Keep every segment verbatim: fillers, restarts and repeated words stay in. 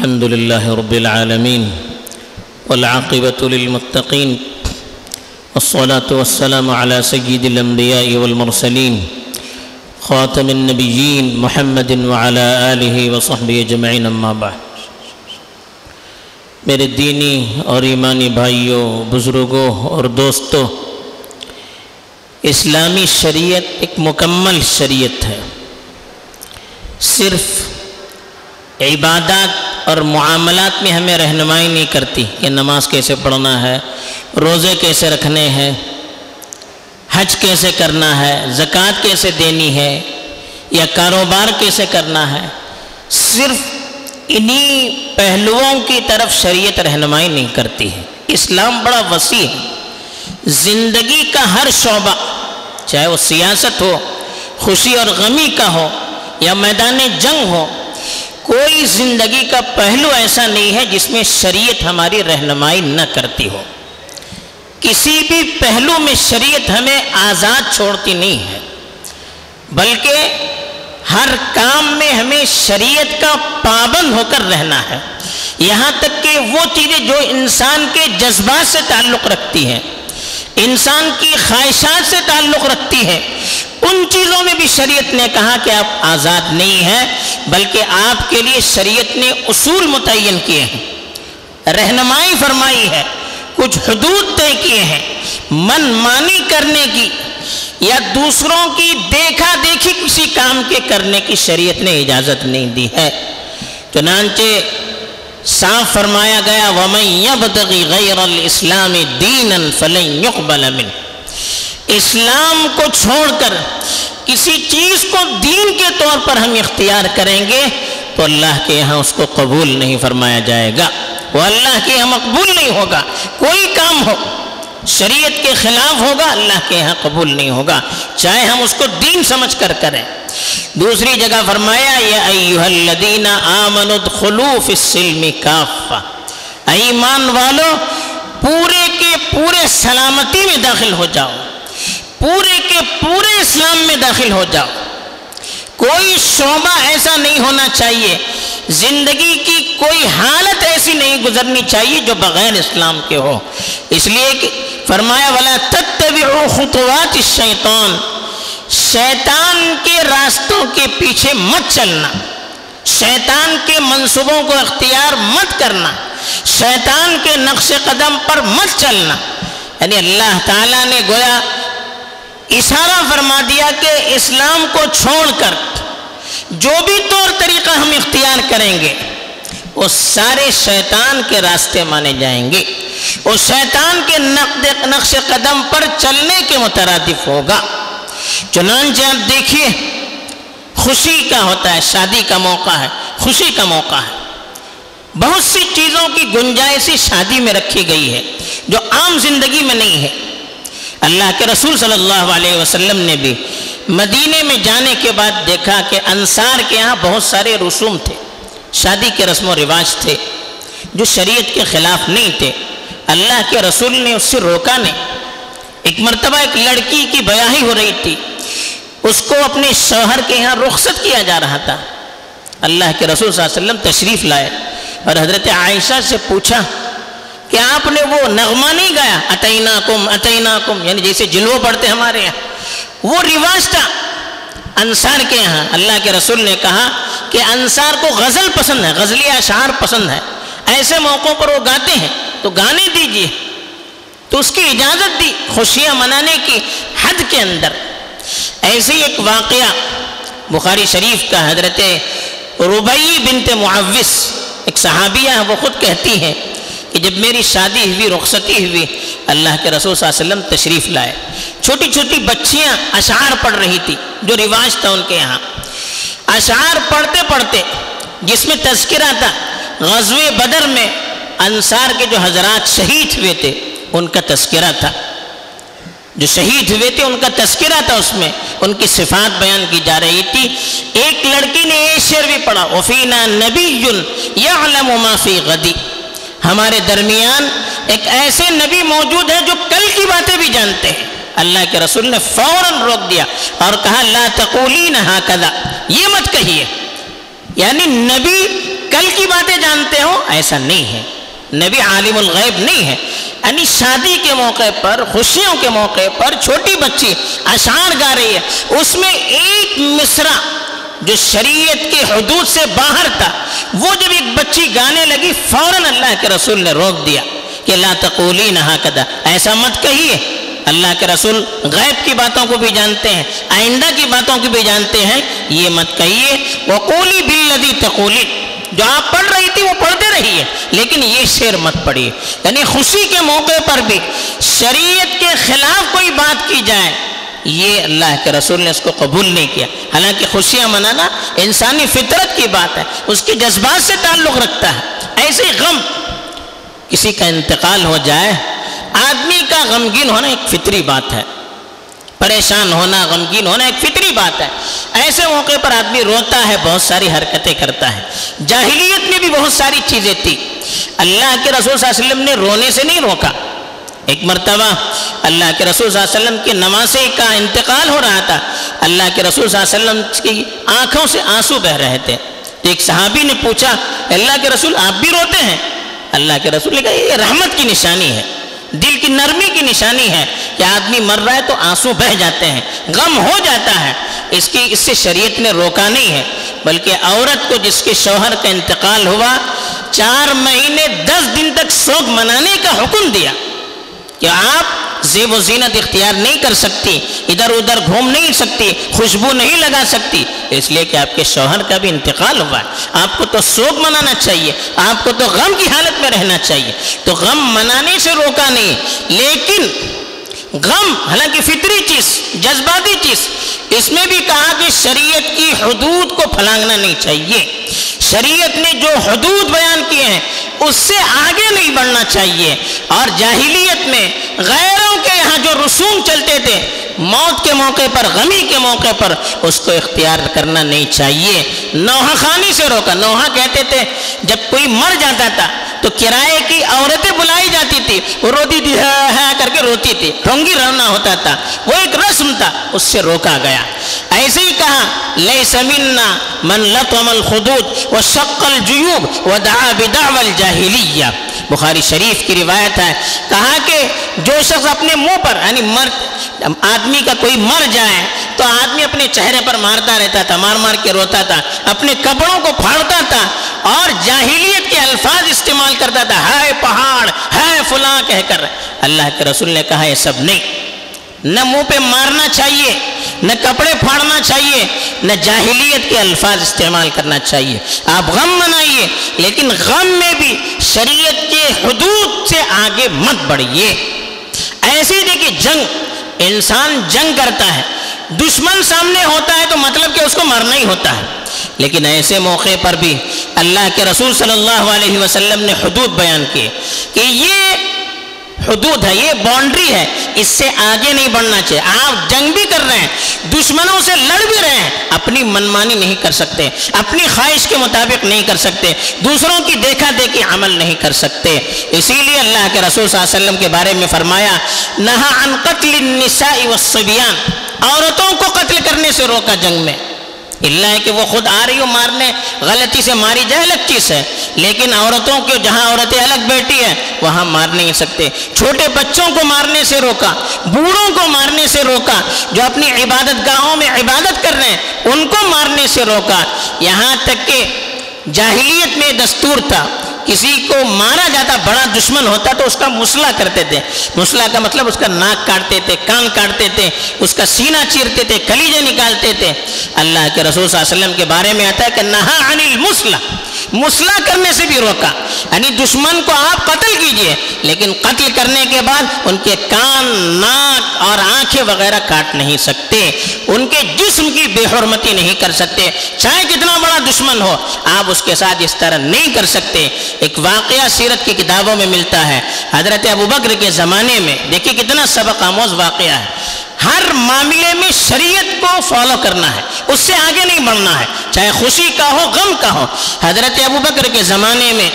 الحمد لله رب العالمين والعاقبة للمتقين والصلاة والسلام على سيد الأنبياء والمرسلين خاتم النبيين محمد وعلى آله وصحبه أجمعين اما بعد۔ میرے دینی اور ایمانی بھائیوں، بزرگوں اور دوستوں، اسلامی شریعت ایک مکمل شریعت ہے۔ صرف عبادات اور معاملات میں ہمیں رہنمائی نہیں کرتی کہ نماز کیسے پڑھنا ہے، روزے کیسے رکھنے ہیں، حج کیسے کرنا ہے، زکوٰۃ کیسے دینی ہے، یا کاروبار کیسے کرنا ہے۔ صرف انہی پہلوؤں کی طرف شریعت رہنمائی نہیں کرتی ہے۔ اسلام بڑا وسیع ہے۔ زندگی کا ہر شعبہ، چاہے وہ سیاست ہو، خوشی اور غمی کا ہو، یا میدان جنگ ہو، کوئی زندگی کا پہلو ایسا نہیں ہے جس میں شریعت ہماری رہنمائی نہ کرتی ہو۔ کسی بھی پہلو میں شریعت ہمیں آزاد چھوڑتی نہیں ہے، بلکہ ہر کام میں ہمیں شریعت کا پابند ہو کر رہنا ہے۔ یہاں تک کہ وہ چیزیں جو انسان کے جذبات سے تعلق رکھتی ہیں، انسان کی خواہشات سے تعلق رکھتی ہے، ان چیزوں میں بھی شریعت نے کہا کہ آپ آزاد نہیں ہیں، بلکہ آپ کے لیے شریعت نے اصول متعین کیے ہیں، رہنمائی فرمائی ہے، کچھ حدود طے کیے ہیں۔ من مانی کرنے کی یا دوسروں کی دیکھا دیکھی کسی کام کے کرنے کی شریعت نے اجازت نہیں دی ہے۔ چنانچہ صاف فرمایا گیا وَمَن يَبْتَغِ غَيْرَ الْإِسْلَامِ دِينًا فَلَن يُقْبَلَ مِنْهُ۔ اسلام کو چھوڑ کر کسی چیز کو دین کے طور پر ہم اختیار کریں گے تو اللہ کے یہاں اس کو قبول نہیں فرمایا جائے گا، وہ اللہ کے یہاں مقبول نہیں ہوگا۔ کوئی کام ہو شریعت کے خلاف ہوگا، اللہ کے یہاں قبول نہیں ہوگا، چاہے ہم اس کو دین سمجھ کر کریں۔ دوسری جگہ فرمایا یا ایھا الذین آمنوا ادخلوا فی السلم کافہ، اے ایمان والو پورے کے پورے سلامتی میں داخل ہو جاؤ، پورے کے پورے اسلام میں داخل ہو جاؤ۔ کوئی شعبہ ایسا نہیں ہونا چاہیے، زندگی کی کوئی حالت ایسی نہیں گزرنی چاہیے جو بغیر اسلام کے ہو۔ اس لیے کہ فرمایا وَلَا تَتَّبِعُوا خُطُوَاتِ الشَّيْطَانِ، شیطان کے راستوں کے پیچھے مت چلنا، شیطان کے منصوبوں کو اختیار مت کرنا، شیطان کے نقش قدم پر مت چلنا۔ یعنی اللہ تعالیٰ نے گویا اشارہ فرما دیا کہ اسلام کو چھوڑ کر جو بھی طور طریقہ ہم اختیار کریں گے وہ سارے شیطان کے راستے مانے جائیں گے، وہ شیطان کے نقش قدم پر چلنے کے مترادف ہوگا۔ چنانچہ آپ دیکھیے خوشی کا ہوتا ہے، شادی کا موقع ہے، خوشی کا موقع ہے، بہت سی چیزوں کی گنجائشی شادی میں رکھی گئی ہے جو عام زندگی میں نہیں ہے۔ اللہ کے رسول صلی اللہ علیہ وسلم نے بھی مدینے میں جانے کے بعد دیکھا کہ انصار کے ہاں بہت سارے رسوم تھے، شادی کے رسم و رواج تھے جو شریعت کے خلاف نہیں تھے۔ اللہ کے رسول نے اس سے روکا نہیں۔ ایک مرتبہ ایک لڑکی کی بیاہی ہو رہی تھی، اس کو اپنے شوہر کے ہاں رخصت کیا جا رہا تھا۔ اللہ کے رسول صلی اللہ علیہ وسلم تشریف لائے اور حضرت عائشہ سے پوچھا کہ آپ نے وہ نغمہ نہیں گایا اتیناکم اتیناکم، یعنی جیسے جلوہ پڑھتے ہمارے یہاں، وہ رواج تھا انصار کے یہاں۔ اللہ کے رسول نے کہا کہ انصار کو غزل پسند ہے، غزلی اشعار پسند ہے، ایسے موقعوں پر وہ گاتے ہیں تو گانے دیجیے، تو اس کی اجازت دی خوشیاں منانے کی حد کے اندر۔ ایسے ایک واقعہ بخاری شریف کا، حضرت ربیع بنت معوذ ایک صحابیہ ہے، وہ خود کہتی ہے کہ جب میری شادی ہوئی، رخصتی ہوئی، اللہ کے رسول صلی اللہ علیہ وسلم تشریف لائے، چھوٹی چھوٹی بچیاں اشعار پڑھ رہی تھی جو رواج تھا ان کے یہاں۔ اشعار پڑھتے پڑھتے جس میں تذکرہ تھا غزوہ بدر میں انصار کے جو حضرات شہید ہوئے تھے ان کا تذکرہ تھا، جو شہید ہوئے تھے ان کا تذکرہ تھا، اس میں ان کی صفات بیان کی جا رہی تھی۔ ایک لڑکی نے یہ شعر بھی پڑھا وَفِينَا نَبِيٌّ يَعْلَمُ مَا فِي غَدِ، ہمارے درمیان ایک ایسے نبی موجود ہیں جو کل کی باتیں بھی جانتے ہیں۔ اللہ کے رسول نے فوراً روک دیا اور کہا لا تقولین ہکذا، یہ مت کہیے، یعنی نبی کل کی باتیں جانتے ہو، ایسا نہیں ہے، نبی عالم الغیب نہیں ہے۔ یعنی شادی کے موقع پر، خوشیوں کے موقع پر چھوٹی بچی اشعار گا رہی ہے، اس میں ایک مصرع جو شریعت کے حدود سے باہر تھا، وہ جب ایک بچی گانے لگی فوراً اللہ کے رسول نے روک دیا کہ لا تقولین ہکذا، ایسا مت کہیے۔ اللہ کے رسول غیب کی باتوں کو بھی جانتے ہیں، آئندہ کی باتوں کو بھی جانتے ہیں، یہ مت کہیے۔ وقولی بالذی تقولین، جو آپ پڑھ رہی تھی وہ پڑھتے رہیے، لیکن یہ شعر مت پڑھیے۔ یعنی خوشی کے موقع پر بھی شریعت کے خلاف کوئی بات کی جائے، یہ اللہ کے رسول نے اس کو قبول نہیں کیا۔ حالانکہ خوشیاں منانا انسانی فطرت کی بات ہے، اس کے جذبات سے تعلق رکھتا ہے۔ ایسے غم، کسی کا انتقال ہو جائے، آدمی کا غمگین ہونا ایک فطری بات ہے، پریشان ہونا، غمگین ہونا ایک فطری بات ہے۔ ایسے موقع پر آدمی روتا ہے، بہت ساری حرکتیں کرتا ہے۔ جاہلیت میں بھی بہت ساری چیزیں تھی، اللہ کے رسول صلی اللہ علیہ وسلم نے رونے سے نہیں روکا۔ ایک مرتبہ اللہ کے رسول صلی اللہ علیہ وسلم کے نواسے کا انتقال ہو رہا تھا، اللہ کے رسول صلی اللہ علیہ وسلم کی آنکھوں سے آنسو بہ رہے تھے۔ ایک صحابی نے پوچھا، اللہ کے رسول آپ بھی روتے ہیں؟ اللہ کے رسول نے کہا یہ رحمت کی نشانی ہے، دل کی نرمی کی نشانی ہے کہ آدمی مر رہا ہے تو آنسو بہہ جاتے ہیں، غم ہو جاتا ہے۔ اس کی اس سے شریعت نے روکا نہیں ہے، بلکہ عورت کو جس کے شوہر کا انتقال ہوا، چار مہینے دس دن تک سوگ منانے کا حکم دیا کہ آپ زیب و زینت اختیار نہیں کر سکتی، ادھر ادھر گھوم نہیں سکتی، خوشبو نہیں لگا سکتی، اس لیے کہ آپ کے شوہر کا بھی انتقال ہوا ہے۔ آپ کو تو سوگ منانا چاہیے، آپ کو تو غم کی حالت میں رہنا چاہیے۔ تو غم منانے سے روکا نہیں، لیکن غم حالانکہ فطری چیز، جذباتی چیز، اس میں بھی کہا کہ شریعت کی حدود کو پھلانگنا نہیں چاہیے۔ شریعت نے جو حدود بیان کیے ہیں اس سے آگے نہیں بڑھنا چاہیے۔ اور جاہلیت میں غیروں کے یہاں جو رسوم چلتے تھے، موت کے موقع پر، غمی کے موقع پر، اس کو اختیار کرنا نہیں چاہیے۔ نوحہ خانی سے روکا۔ نوحہ کہتے تھے جب کوئی مر جاتا تھا تو کرائے کی عورتیں بلائی جاتی تھی، وہ روتی تھی، ہاں ہاں کر کے روتی تھی، ڈھونگی رونا ہوتا تھا، وہ ایک رسم تھا، اس سے روکا گیا۔ ایسے ہی کہا لیس منا من لطم الخدود وشق الجیوب ودعا بدعوى الجاہلیہ، بخاری شریف کی روایت ہے۔ کہا کہ جو شخص اپنے منہ پر، یعنی مرد آدمی کا کوئی مر جائے تو آدمی اپنے چہرے پر مارتا رہتا تھا، مار مار کے روتا تھا، اپنے کپڑوں کو پھاڑتا تھا اور جاہلیت کے الفاظ استعمال کرتا تھا، ہائے پہاڑ، ہائے فلاں کہہ کر۔ اللہ کے رسول نے کہا یہ سب نہیں، نہ منہ پہ مارنا چاہیے، نہ کپڑے پھاڑنا چاہیے، نہ جاہلیت کے الفاظ استعمال کرنا چاہیے۔ آپ غم منائیے، لیکن غم میں بھی شریعت کے حدود سے آگے مت بڑھیے۔ ایسے ہی دیکھیے جنگ، انسان جنگ کرتا ہے، دشمن سامنے ہوتا ہے تو مطلب کہ اس کو مرنا ہی ہوتا ہے، لیکن ایسے موقع پر بھی اللہ کے رسول صلی اللہ علیہ وسلم نے حدود بیان کیے کہ یہ حدود ہے، یہ باؤنڈری ہے، اس سے آگے نہیں بڑھنا چاہیے۔ آپ جنگ بھی کر رہے ہیں، دشمنوں سے لڑ بھی رہے ہیں، اپنی منمانی نہیں کر سکتے، اپنی خواہش کے مطابق نہیں کر سکتے، دوسروں کی دیکھا دیکھی عمل نہیں کر سکتے۔ اسی لیے اللہ کے رسول صلی اللہ علیہ وسلم کے بارے میں فرمایا نہا عن قتل النساء والصبیان، عورتوں کو قتل کرنے سے روکا جنگ میں، اللہ ہے کہ وہ خود آ رہی ہو مارنے، غلطی سے ماری جائے الگ چیز ہے، لیکن عورتوں کو جہاں عورتیں الگ بیٹھی ہیں وہاں مار نہیں سکتے۔ چھوٹے بچوں کو مارنے سے روکا، بوڑھوں کو مارنے سے روکا، جو اپنی عبادت گاہوں میں عبادت کر رہے ہیں ان کو مارنے سے روکا۔ یہاں تک کہ جاہلیت میں دستور تھا، کسی کو مارا جاتا، بڑا دشمن ہوتا تو اس کا مسلح کرتے تھے۔ مسلح کا مطلب اس کا ناک کاٹتے تھے، کان کاٹتے تھے، اس کا سینہ چیرتے تھے، کلیجے نکالتے تھے۔ اللہ کے رسول صلی اللہ علیہ وسلم کے بارے میں آتا ہے کہ نہا عن المسلح، مسلح کرنے سے بھی روکا، یعنی دشمن کو آپ قتل کیجئے، لیکن قتل کرنے کے بعد ان کے کان، ناک اور آنکھیں وغیرہ کاٹ نہیں سکتے، ان کے جسم کی بے حرمتی نہیں کر سکتے، چاہے کتنا بڑا دشمن ہو، آپ اس کے ساتھ اس طرح نہیں کر سکتے۔ ایک واقعہ سیرت کی کتابوں میں ملتا ہے، حضرت ابوبکر کے زمانے میں، دیکھیں کتنا سبق آموز واقعہ ہے۔ ہر معاملے میں شریعت کو فالو کرنا ہے، اس سے آگے نہیں بڑھنا ہے، چاہے خوشی کا ہو، غم کا ہو۔ حضرت ابوبکر کے زمانے میں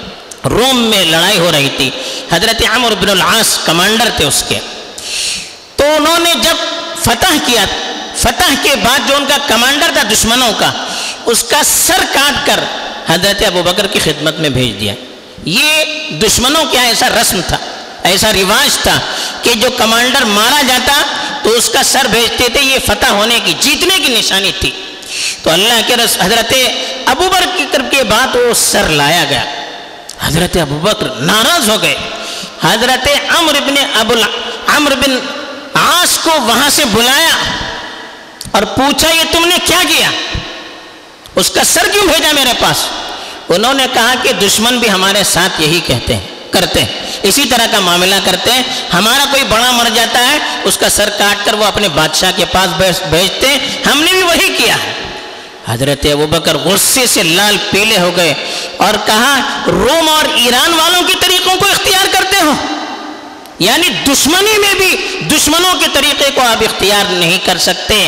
روم میں لڑائی ہو رہی تھی، حضرت عمرو بن العاص کمانڈر تھے اس کے، تو انہوں نے جب فتح کیا، فتح کے بعد جو ان کا کمانڈر تھا دشمنوں کا، اس کا سر کاٹ کر حضرت ابوبکر کی خدمت میں بھیج دیا۔ یہ دشمنوں کا ایسا رسم تھا، ایسا رواج تھا کہ جو کمانڈر مارا جاتا تو اس کا سر بھیجتے تھے، یہ فتح ہونے کی، جیتنے کی نشانی تھی۔ تو اللہ کے رسول حضرت ابوبکر کے بعد وہ سر لایا گیا۔ حضرت ابوبکر ناراض ہو گئے، حضرت عمرو بن ابو عمرو بن عاص کو وہاں سے بلایا اور پوچھا یہ تم نے کیا کیا، اس کا سر کیوں بھیجا میرے پاس؟ انہوں نے کہا کہ دشمن بھی ہمارے ساتھ یہی کہتے ہیں کرتے ہیں، اسی طرح کا معاملہ کرتے ہیں، ہمارا کوئی بڑا مر جاتا ہے اس کا سر کاٹ کر وہ اپنے بادشاہ کے پاس بھیجتے ہیں، ہم نے بھی وہی کیا ہے۔ حضرت ابوبکر غصے سے لال پیلے ہو گئے اور کہا روم اور ایران والوں کے طریقوں کو اختیار کرتے ہو، یعنی دشمنی میں بھی دشمنوں کے طریقے کو آپ اختیار نہیں کر سکتے،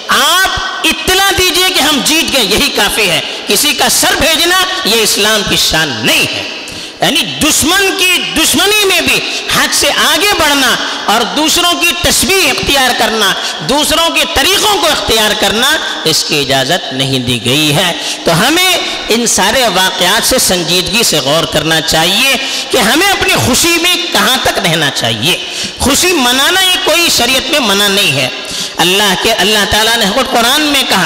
آپ اطلاع دیجئے کہ ہم جیت گئے، یہی کافی ہے، کسی کا سر بھیجنا یہ اسلام کی شان نہیں ہے۔ یعنی دشمن کی دشمنی میں بھی حد سے آگے بڑھنا اور دوسروں کی تشبیہ اختیار کرنا، دوسروں کے طریقوں کو اختیار کرنا، اس کی اجازت نہیں دی گئی ہے۔ تو ہمیں ان سارے واقعات سے سنجیدگی سے غور کرنا چاہیے کہ ہمیں اپنی خوشی میں کہاں تک رہنا چاہیے۔ خوشی منانا یہ کوئی شریعت میں منع نہیں ہے۔ اللہ کے اللہ تعالیٰ نے خود قرآن میں کہا،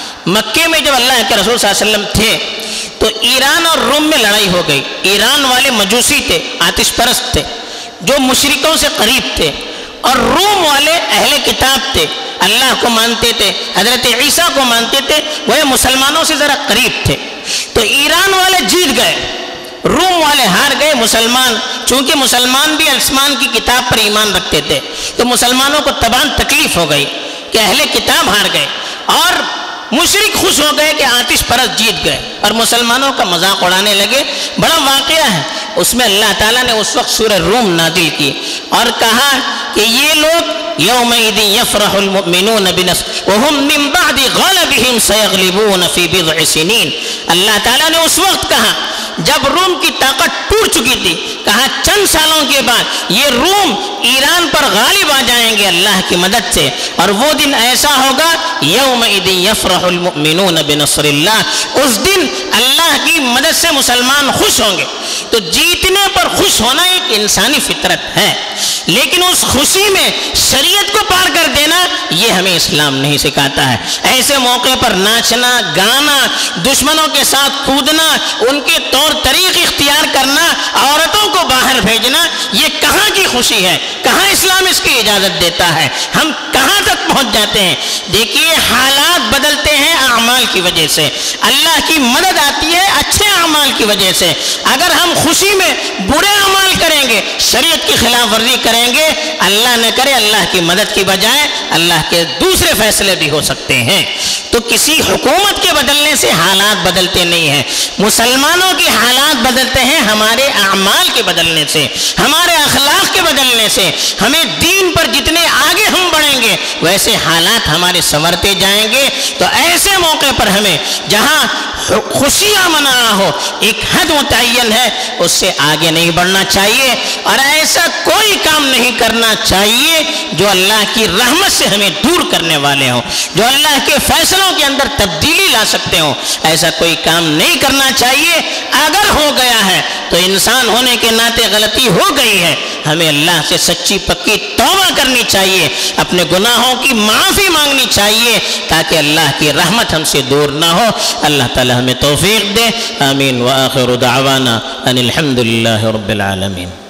مکے میں جب اللہ کے رسول صلی اللہ علیہ وسلم تھے تو ایران اور روم میں لڑائی ہو گئی۔ ایران والے مجوسی تھے، آتش پرست تھے، جو مشرکوں سے قریب تھے، اور روم والے اہل کتاب تھے، اللہ کو مانتے تھے، حضرت عیسیٰ کو مانتے تھے، وہ مسلمانوں سے ذرا قریب تھے۔ تو ایران والے جیت گئے، روم والے ہار گئے۔ مسلمان چونکہ مسلمان بھی آسمان کی کتاب پر ایمان رکھتے تھے تو مسلمانوں کو تباہ تکلیف ہو گئی کہ اہل کتاب ہار گئے، اور مشرک خوش ہو گئے کہ آتش پرست جیت گئے اور مسلمانوں کا مذاق اڑانے لگے۔ بڑا واقعہ ہے، اس میں اللہ تعالیٰ نے اس وقت سورہ روم نازل کی اور کہا کہ یہ لوگ یومئذ یفرح المؤمنون بنصر وهم من بعد غلبهم سیغلبون فی بضع سنین۔ اللہ تعالیٰ نے اس وقت کہا جب روم کی طاقت ٹوٹ چکی تھی، کہا چند سالوں کے بعد یہ روم ایران پر غالب آ جائیں گے اللہ کی مدد سے، اور وہ دن ایسا ہوگا یومئذ یفرح المؤمنون بنصر اللہ، اس دن اللہ کی مدد سے مسلمان خوش ہوں گے۔ تو جیتنے پر خوش ہونا ایک انسانی فطرت ہے، لیکن اس خوشی میں شریعت کو پار کر دینا یہ ہمیں اسلام نہیں سکھاتا ہے۔ ایسے موقع پر ناچنا، گانا، دشمنوں کے ساتھ کودنا، ان کے طور طریق اختیار کرنا، عورتوں کو باہر بھیجنا، یہ کہاں کی خوشی ہے؟ کہاں اسلام اس کی اجازت دیتا ہے؟ ہم کہاں تک پہنچ جاتے ہیں؟ دیکھیے حالات بدلتے ہیں اعمال کی وجہ سے، اللہ کی مدد آتی ہے اچھے اعمال کی وجہ سے۔ اگر ہم خوشی میں برے اعمال کریں گے، شریعت کی خلاف ورزی کریں گے، اللہ نہ کرے اللہ کی مدد کی بجائے اللہ کے دوسرے فیصلے بھی ہو سکتے ہیں۔ تو کسی حکومت کے بدلنے سے حالات بدلتے نہیں ہیں، مسلمانوں کی حالات بدلتے ہیں ہمارے اعمال کے بدلنے سے، ہمارے اخلاق کے بدلنے سے۔ ہمیں دین پر جتنے آگے ہم بڑھیں گے ویسے حالات ہمارے سنورتے جائیں گے۔ تو ایسے موقع پر ہمیں جہاں خوشیاں منا ہو، ایک حد متعین ہے، اس سے آگے نہیں بڑھنا چاہیے، اور ایسا کوئی کام نہیں کرنا چاہیے جو اللہ کی رحمت سے ہمیں دور کرنے والے ہوں، جو اللہ کے فیصلوں کے اندر تبدیلی لا سکتے ہوں۔ ایسا کوئی کام نہیں کرنا چاہیے۔ اگر ہو گیا ہے تو انسان ہونے کے ناطے غلطی ہو گئی ہے، ہمیں اللہ سے سچی پکی توبہ کرنی چاہیے، اپنے گناہوں کی معافی مانگنی چاہیے تاکہ اللہ کی رحمت ہم سے دور نہ ہو۔ اللہ تعالی ہمیں توفیق دے۔ آمین۔ وآخر دعوانا ان الحمد للہ رب العالمین۔